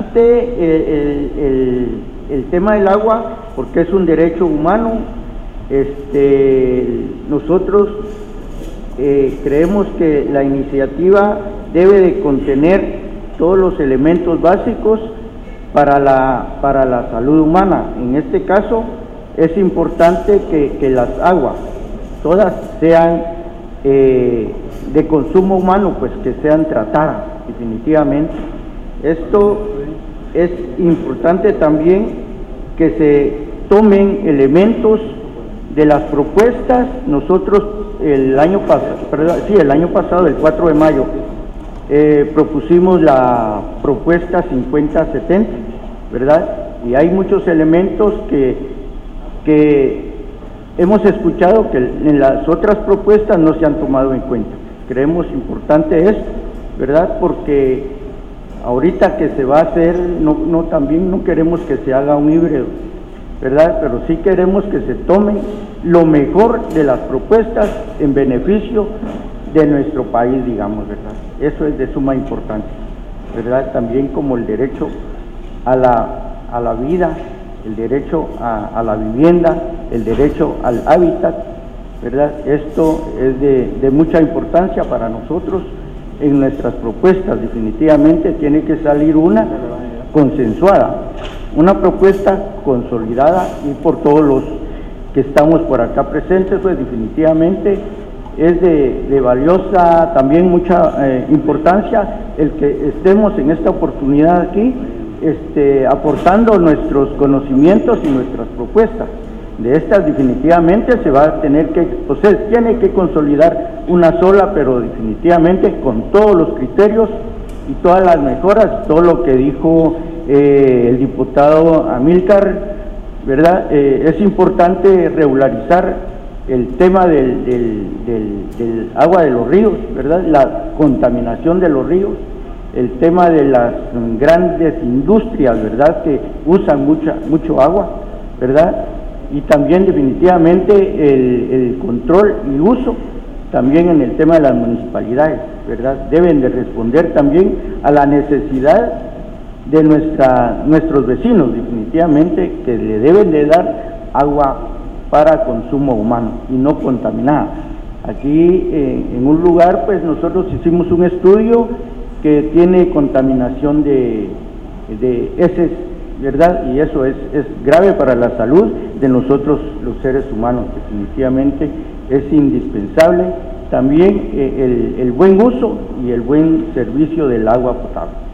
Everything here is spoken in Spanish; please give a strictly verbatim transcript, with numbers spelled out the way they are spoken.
importante el, el, el tema del agua porque es un derecho humano. Este, nosotros eh, creemos que la iniciativa debe de contener todos los elementos básicos para la, para la salud humana. En este caso es importante que, que las aguas todas sean eh, de consumo humano, pues que sean tratadas definitivamente. Esto es importante también que se tomen elementos de las propuestas. Nosotros el año pasado, perdón, sí, el año pasado, el cuatro de mayo, eh, propusimos la propuesta cincuenta setenta, ¿verdad? Y hay muchos elementos que, que hemos escuchado que en las otras propuestas no se han tomado en cuenta. Creemos importante esto, ¿verdad? Porque ahorita que se va a hacer, no, no también no queremos que se haga un híbrido, ¿verdad? Pero sí queremos que se tomen lo mejor de las propuestas en beneficio de nuestro país, digamos, ¿verdad? Eso es de suma importancia, ¿verdad? También como el derecho a la, a la vida, el derecho a, a la vivienda, el derecho al hábitat, ¿verdad? Esto es de, de mucha importancia para nosotros en nuestras propuestas. Definitivamente tiene que salir una consensuada, una propuesta consolidada y por todos los que estamos por acá presentes, pues definitivamente es de, de valiosa también mucha eh, importancia el que estemos en esta oportunidad aquí, este, aportando nuestros conocimientos y nuestras propuestas. De estas definitivamente se va a tener que, o sea, tiene que consolidar una sola, pero definitivamente con todos los criterios y todas las mejoras, todo lo que dijo eh, el diputado Amílcar, ¿verdad? Eh, es importante regularizar el tema del, del, del, del agua de los ríos, ¿verdad? La contaminación de los ríos, el tema de las grandes industrias, ¿verdad? Que usan mucha, mucho agua, ¿verdad? Y también definitivamente el, el control y uso también en el tema de las municipalidades, ¿verdad? Deben de responder también a la necesidad de nuestra, nuestros vecinos, definitivamente, que le deben de dar agua para consumo humano y no contaminada. Aquí eh, en un lugar, pues nosotros hicimos un estudio que tiene contaminación de, de heces, ¿verdad? Y eso es, es grave para la salud de nosotros los seres humanos. Definitivamente es indispensable también eh, el, el buen uso y el buen servicio del agua potable.